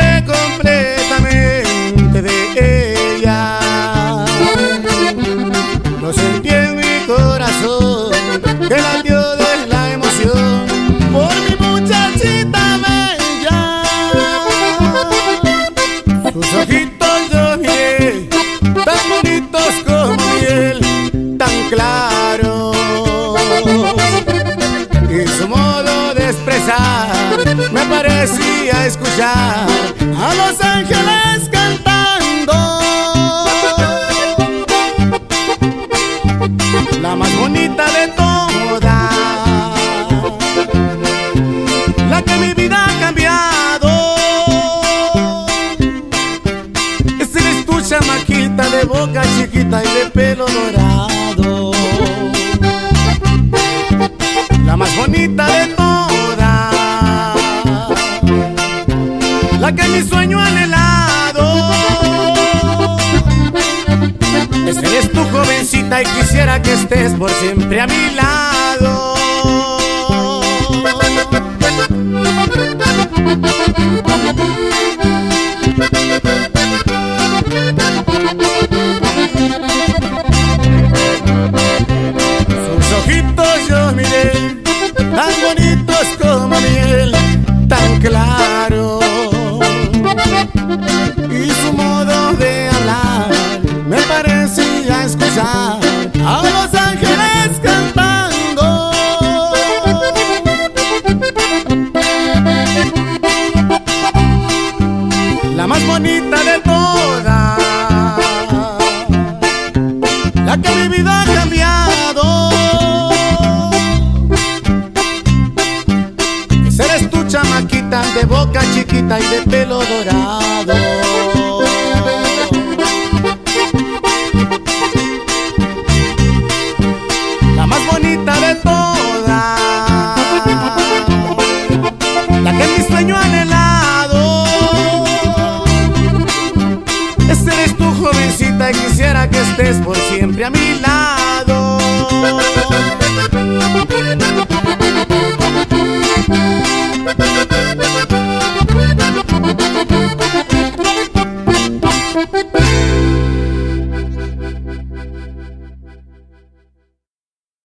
enamoré completamente de ella. Lo sentí en mi corazón, que latió de la emoción por mi muchachita bella. Sus ojitos yo miré, tan bonitos como miel, tan claros, y su modo de expresar me parecía escuchar a los ángeles cantando. La más bonita de todas, la que mi vida ha cambiado. Esa eres tu chamaquita de boca chiquita y de pelo dorado. La más bonita de todas, la que mi sueño ha anhelado. Esa eres tu jovencita y quisiera que estés por siempre a mi lado. Sus ojitos yo miré, tan bonitos como miel, tan claro, y su modo de hablar me parecía escuchar a los ángeles cantando. La más bonita de todas, la que mi vida ha cambiado. Esa eres tu chamaquita de boca chiquita y de pelo dorado. La más bonita de todas, la que mi sueño ha anhelado. Esa eres tu jovencita y quisiera que estés por siempre a mi lado.